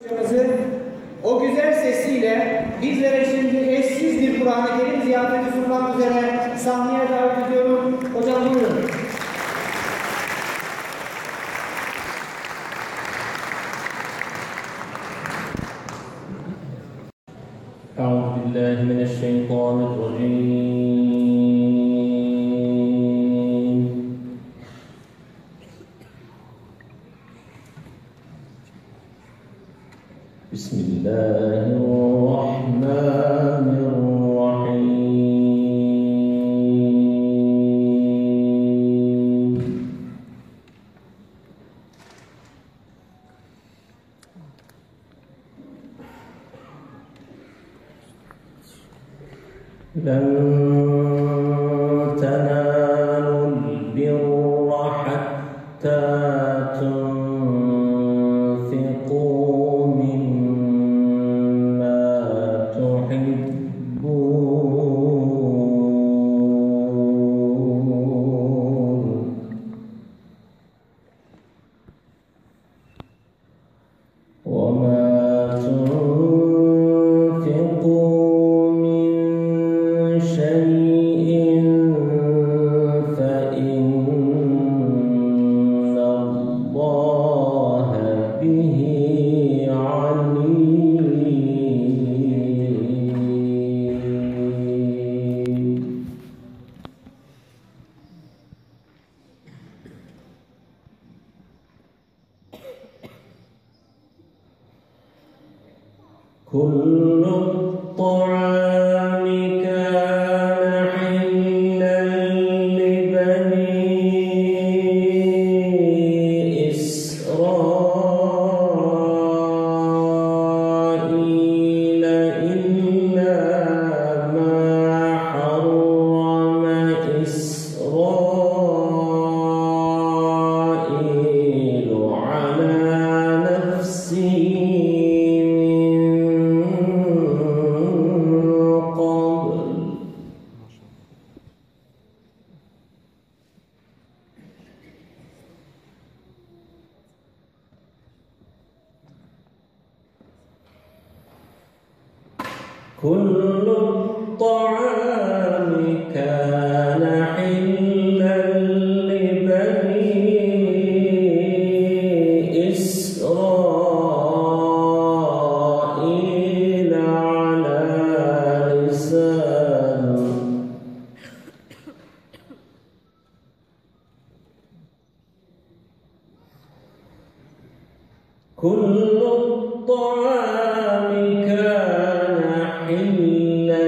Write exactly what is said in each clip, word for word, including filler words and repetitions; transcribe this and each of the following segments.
O güzel sesiyle bizlere şimdi eşsiz bir Kur'an-ı Kerim ziyafeti sunmak üzere sahneye davet ediyorum. Hocam buyurun. أعوذ بالله من الشيطان الرجيم بسم الله الرحمن الرحيم لن تنالوا البر حتى تنفقوا مما تحبون وما تنفقوا من شيء فإن الله به عليم كل الطعام كان حلا لبني إسرائيل إلا ما حرم إسرائيل على نفسه كل الطعام كان حلا لبني إسرائيل على لسان كل الطعام كان حلا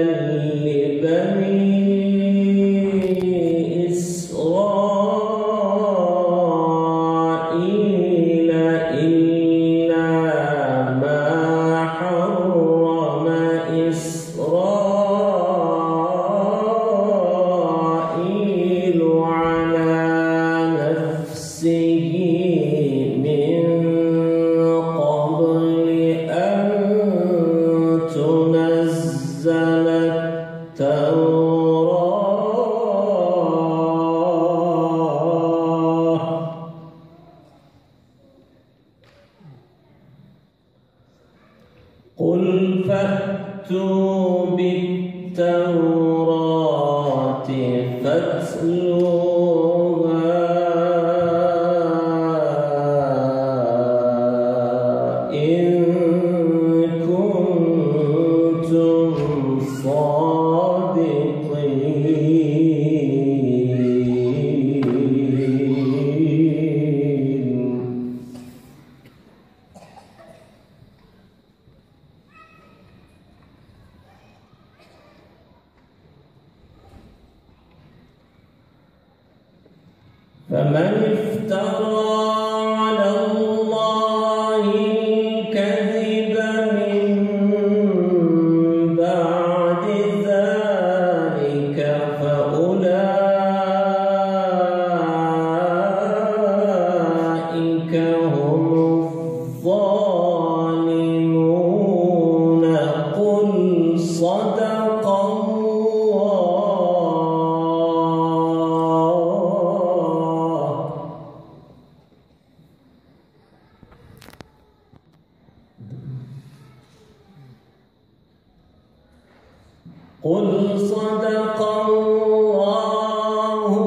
لبني إسرائيل إلا ما حرم إسرائيل على نفسه من قبل أن تنزل التوراة قل فأتوا بالتوراة فاتلوها إن كنتم صادقين فمن افترى على الله الكذب من بعد ذلك فأولئك هم الظالمون قل صدق الله قل صدق الله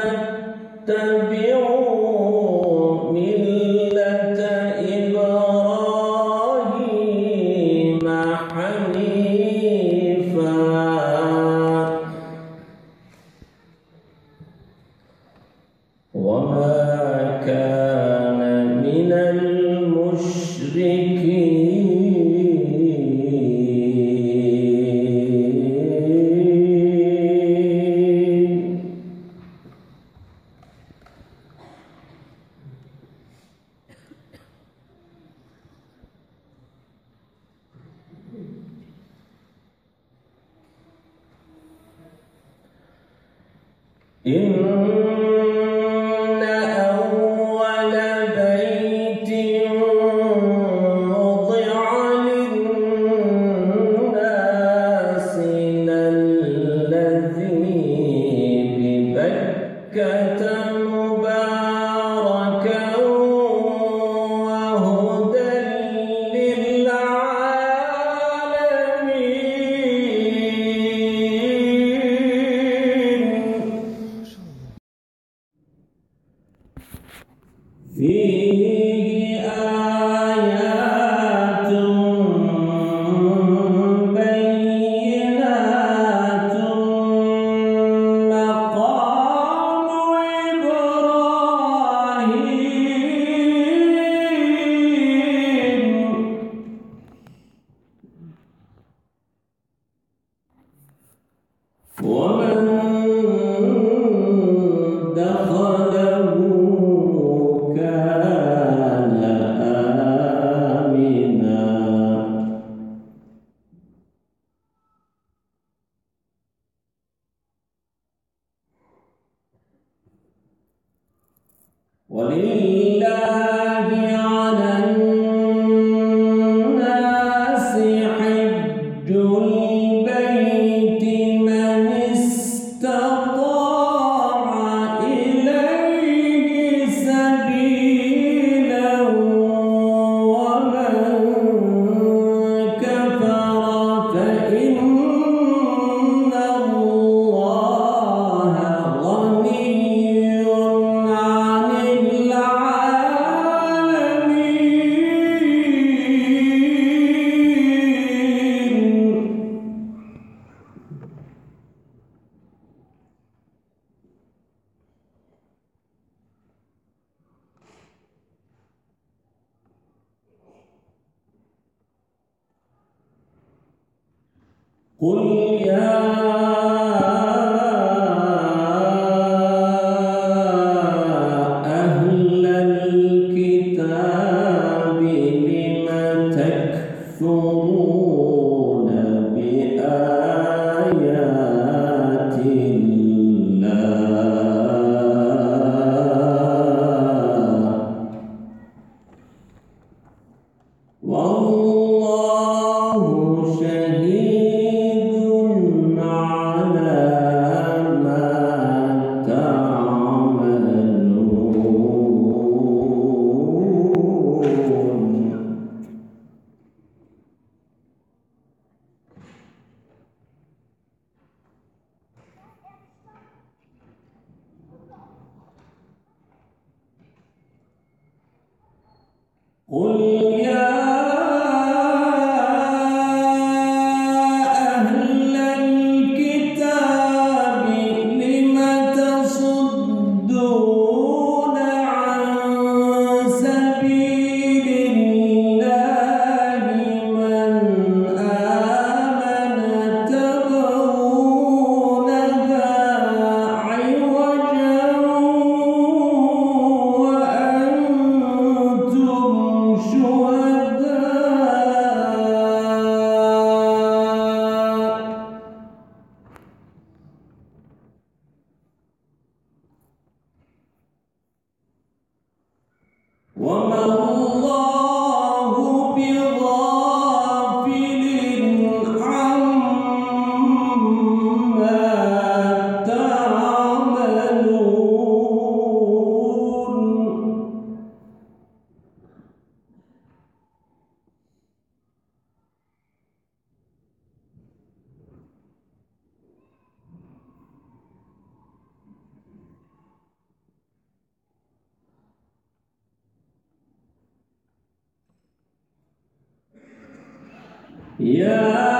فاتبعوا ملة إبراهيم حنيفا وما كان من المشركين إن أول بيت وضع للناس للذي ببكة مباركا وهدى فيه آيات بينات مقام إبراهيم ومن دخله كان آمنا ولله على الناس حج البيت من استطاع إليه سبيلا ومن كفر فإن الله غني عن العالمين. قل يا أهل الكتاب لم تكفرون بآيات الله والله شهيد على ما تعملون. قل يا يا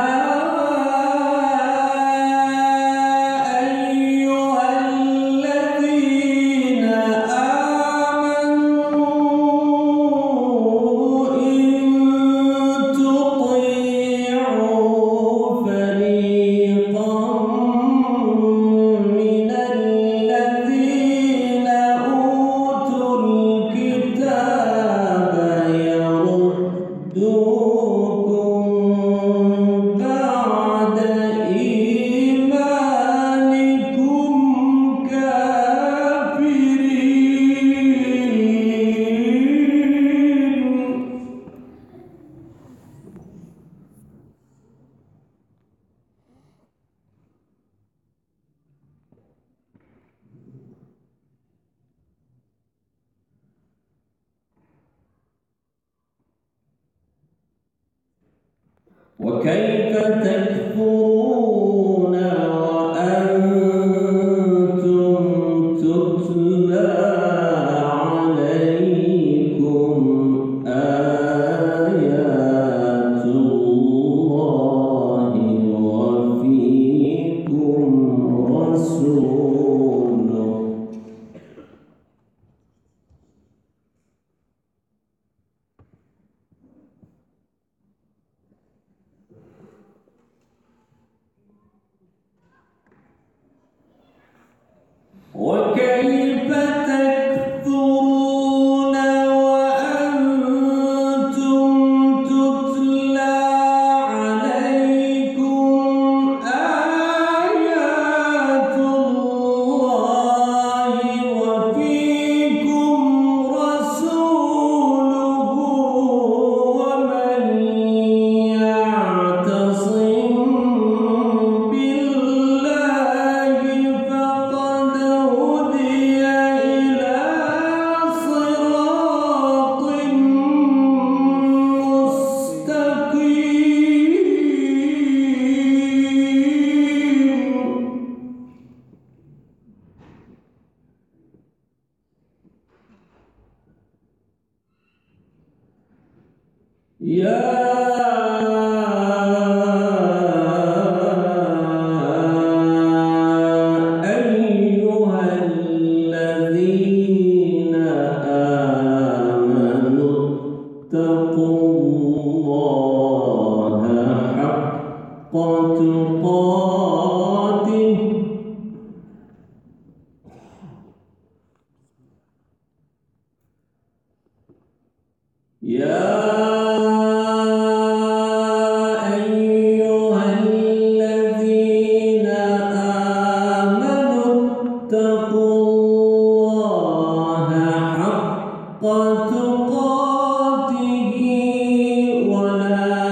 وكيف تكفرون وأنتم تتلى عليكم آيات الله وفيكم رسوله وكيف تكفرون وأنتم تتلى عليكم آيات الله وفيكم رسوله ومن يعتصم بالله فقد هدي إلى صراط مستقيم. يا أيها الذين آمنوا اتقوا الله حق تقاته يا أيها الذين آمنوا اتقوا الله حق تقاته ولا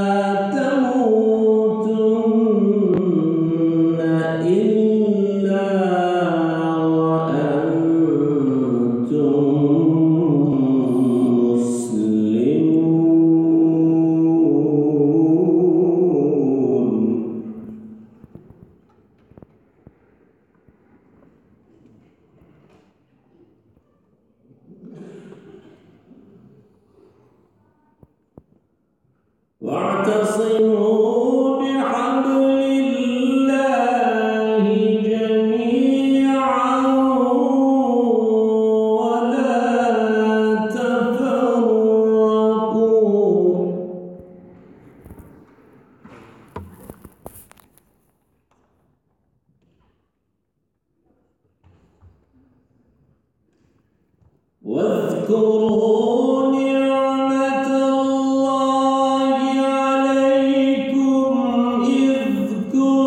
تموتن إلا وأنتم واعتصموا بحبل الله جميعا ولا تفرقوا واذكروا نعمة الله عليكم إذ كنتم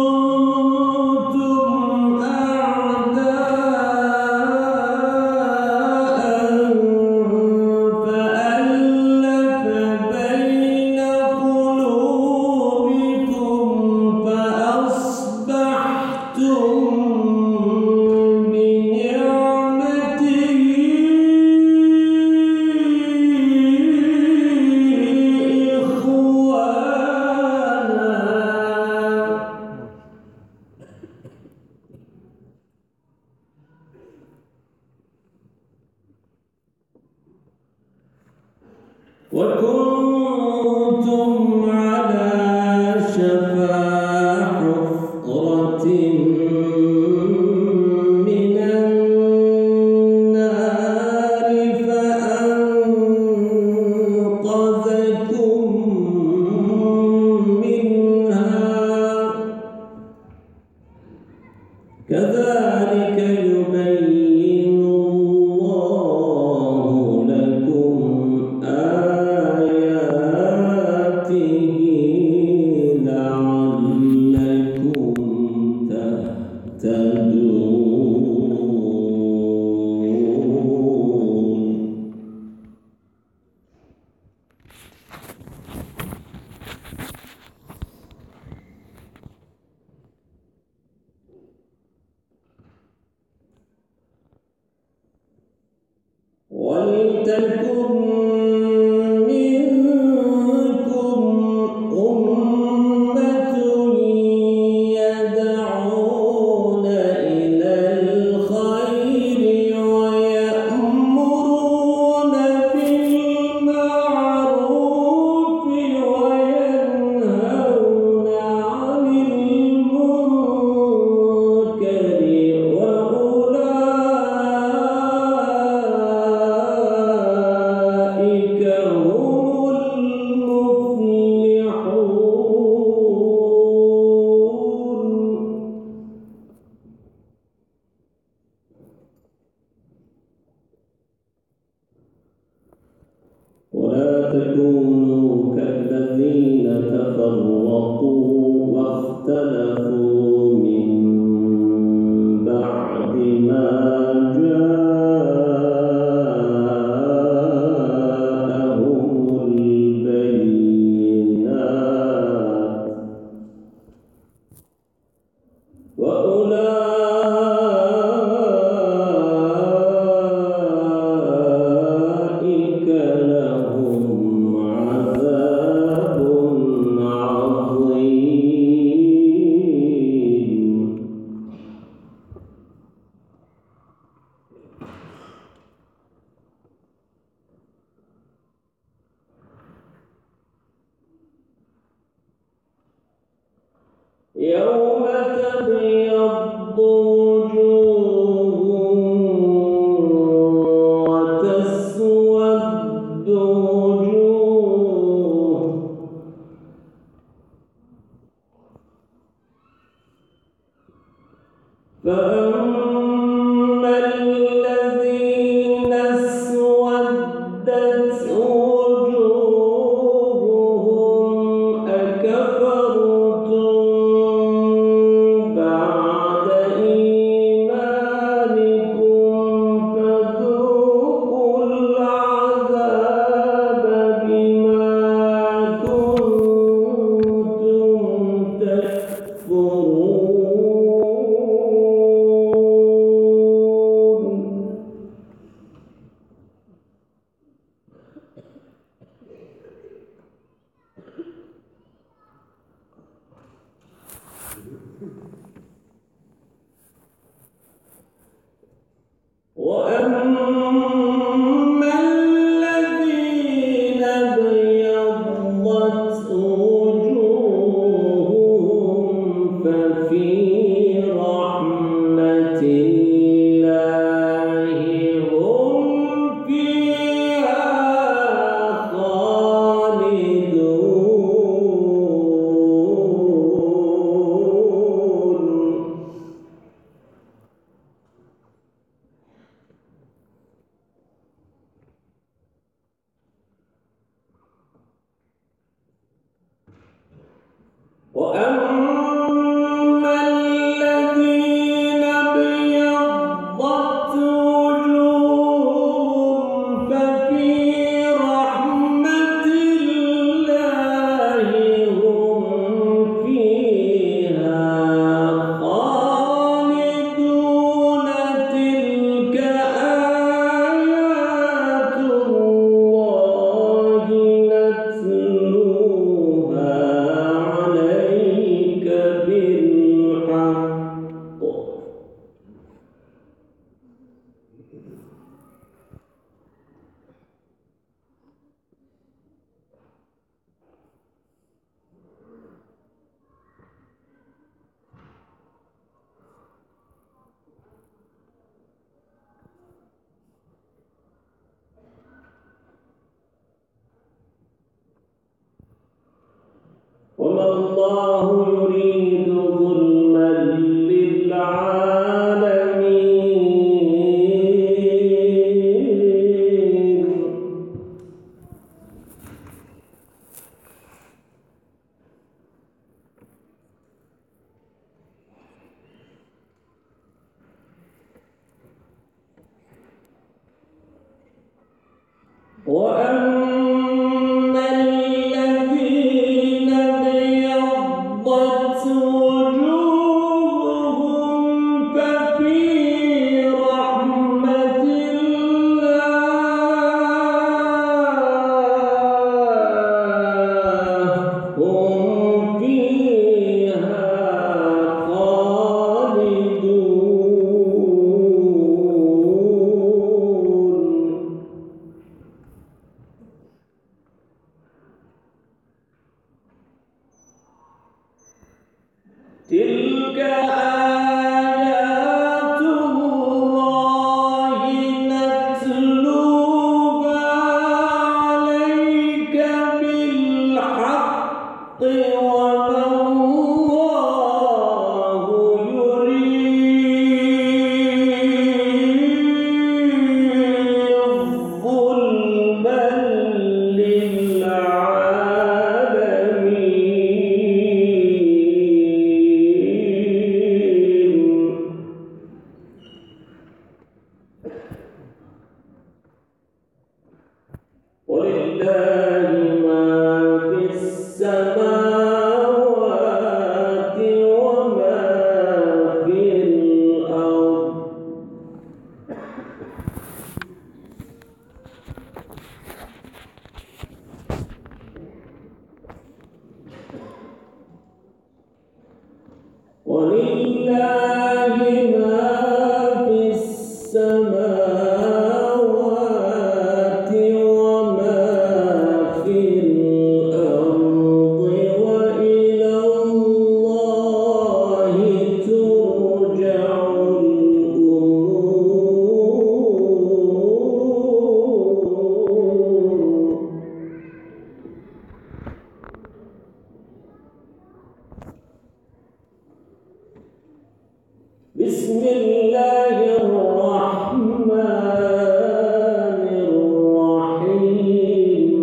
يوم تبيض وجوه وتسود وجوه فأما الذين اسودت وجوههم أكفرتم بعد إيمانكم فذوقوا العذاب بما كنتم تكفرون. وأما الذين ابيضت وجوههم ففي رحمة الله هم فيها خالدون. وأما الذين ابيضت وجوههم ففي رحمة الله هم فيها خالدون. تلك آيات الله نتلوها عليك بالحق. وما الله يريد ظلما للعالمين. وأما الذين ابيضت وجوههم ففي رحمة الله هم فيها خالدون. تلك آيات الله نتلوها عليك بالحق. وما الله يريد ظلما للعالمين. ولله ما في السماوات بسم الله الرحمن الرحيم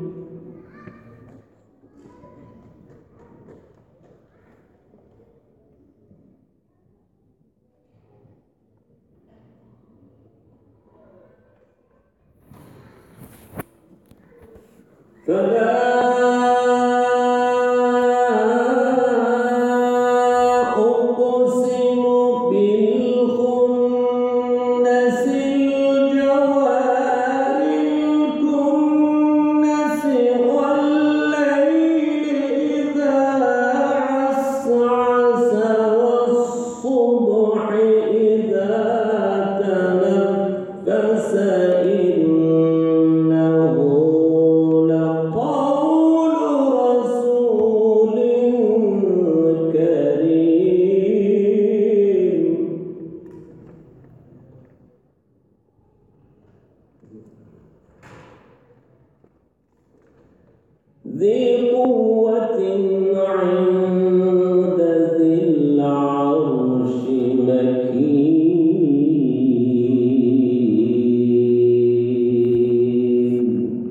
فلا أقسم بالخنس الجوار الكنس والليل إذا عسعس والصبح إذا تنفس إنه لقول رسول كريم ذي قوة عند ذي العرش مكين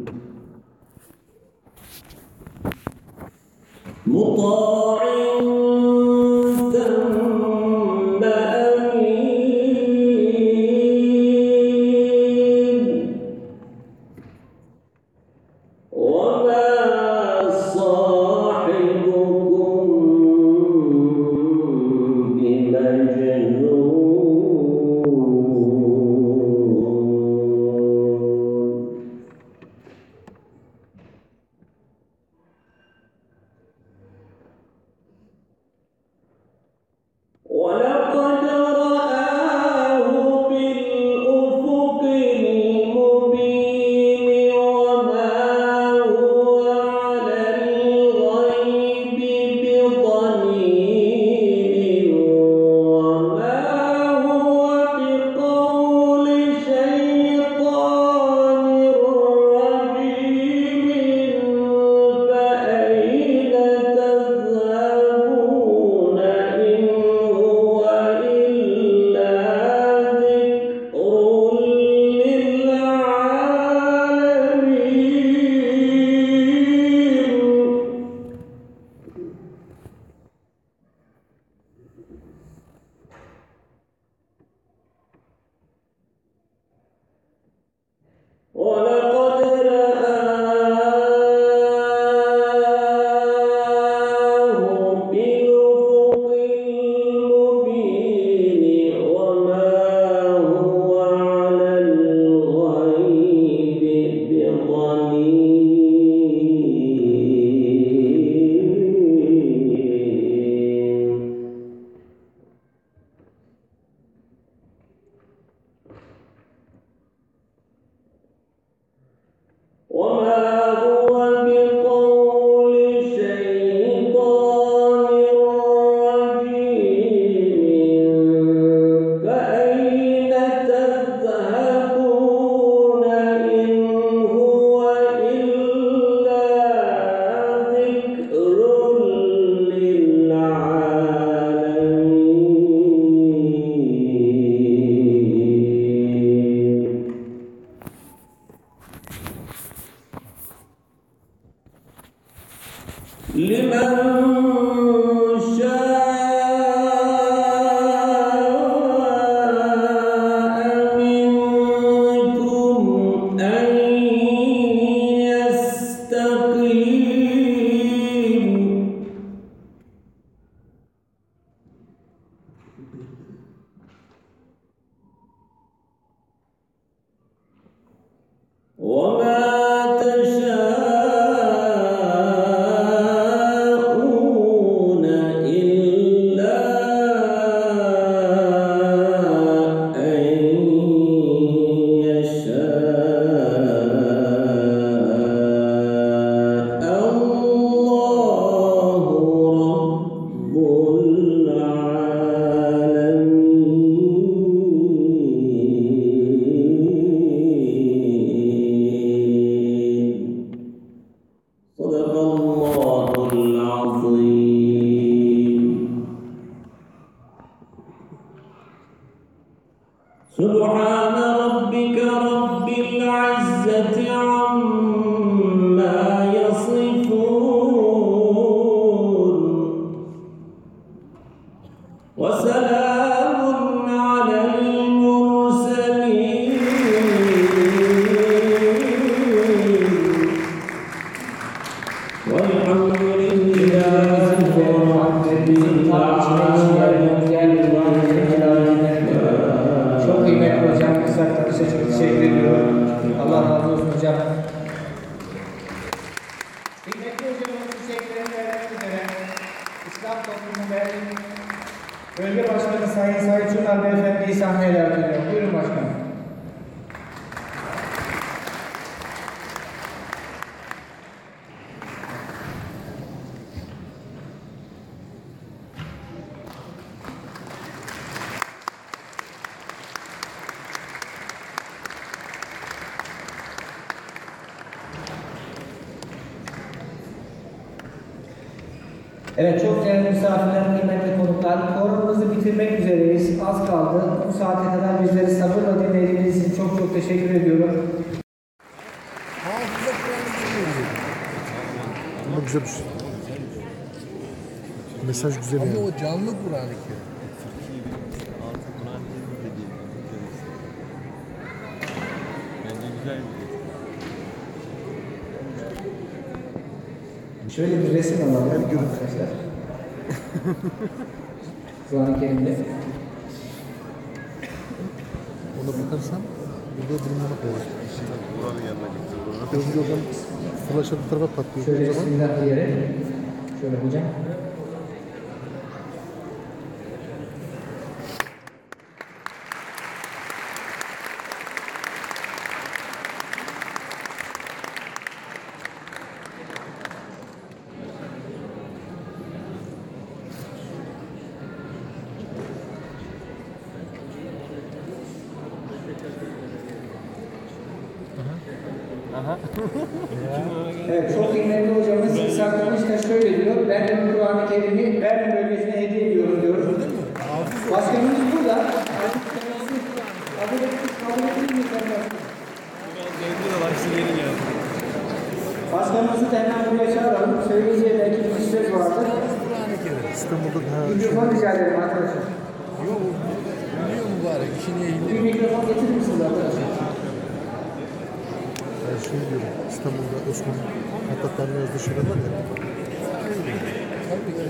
مطاع ثم أمين وما صاحبكم بمجنون ولقد رآه بالأفق المبين وما هو على الغيب بضنين وما هو بقول شيطان رجيم فأين تذهبون إن هو إلا ذكر للعالمين ولقد رآه بالأفق المبين وما هو على الغيب بضنين وما هو بقول شيطان رجيم فأين تذهبون إن هو إلا ذكر للعالمين لمن شاء منكم أن يستقيم وما تشاءون Bölge Başkanı Sayın Sait Çınar Beyefendi'yi sahneye davet ediyorum. Buyurun başkanım. Evet, çok değerli misafirler, kıymetli konuklar, programımızı bitirmek üzereyiz. Az kaldı. Bu saate kadar bizleri sabırla dinlediğiniz için çok çok teşekkür ediyorum. Ama güzel bir şey. Mesaj güzel yani. Ama o canlı Kur'an-ı Kerim. Bence güzel bir Şöyle bir resim alalım arkadaşlar. Kur'an-ı Kerim'de. Ona bakarsan burada durumuna koyar. Buranın yanına gitti. Önce oradan flaşa bir tarafa patlıyor. Şöyle O zaman bismillah diyerek. Şöyle hocam. Evet, çok kıymetli hocamız saklamış da şöyle diyor. Ben de bu Kur'an-ı Kerim'i Berlin bölgesine hediye ediyorum diyor. Başkanımız burada. Kendisi kabul etmiş, kabul etmiş. Evde de başta yeni geldi. Başkanımızı da hemen buraya çağıralım. Söyleyeceği belki bir söz vardır. İstanbul'da daha Mikrofon rica ederim arkadaşlar. Yok, biliyor mübarek, işine Bir eğilir. mikrofon getirir misiniz arkadaşlar? her şey diyorum. İstanbul'da Osman Hattatar'ın yazdığı şeyler var ya. Tabii ki.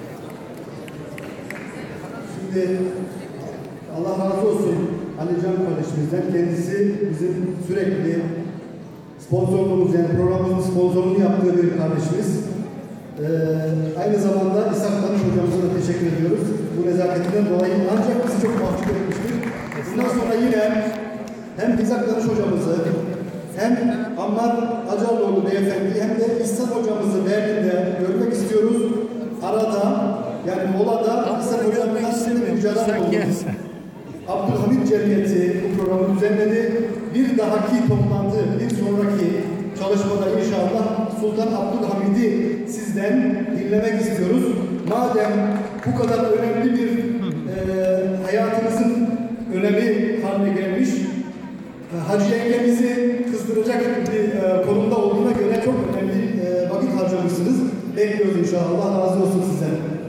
Şimdi Allah razı olsun Ali Can kardeşimizden. Kendisi bizim sürekli sponsorluğumuz, yani programımızın sponsorluğunu yaptığı bir kardeşimiz. Ee, aynı zamanda İshak Danış hocamıza da teşekkür ediyoruz. Bu nezaketinden dolayı ancak bizi çok mahcup etmiştir. Bundan sonra yine hem İshak Danış hocamızı hem Ammar Acarlıoğlu beyefendi hem de İhsan hocamızı Berlin'de görmek istiyoruz. Arada, yani molada İhsan hocamın aslında mücadele olduğumuz Abdülhamid Cemiyeti bu programı düzenledi. Bir dahaki toplantı, bir sonraki çalışmada inşallah Sultan Abdülhamid'i sizden dinlemek istiyoruz. Madem bu kadar önemli bir e, hayatınızın önemi haline gelmiş, Hacı yengemizi kızdıracak bir e, konumda olduğuna göre çok önemli e, vakit harcamışsınız. Bekliyoruz inşallah. Allah razı olsun sizden.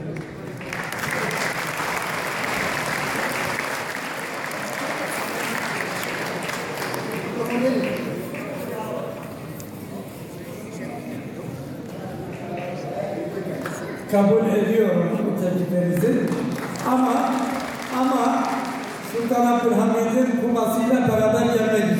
Kabul ediyorum bu tekliflerinizi. Ama ama Sultan Abdülhamid'in kumasıyla beraber gelmek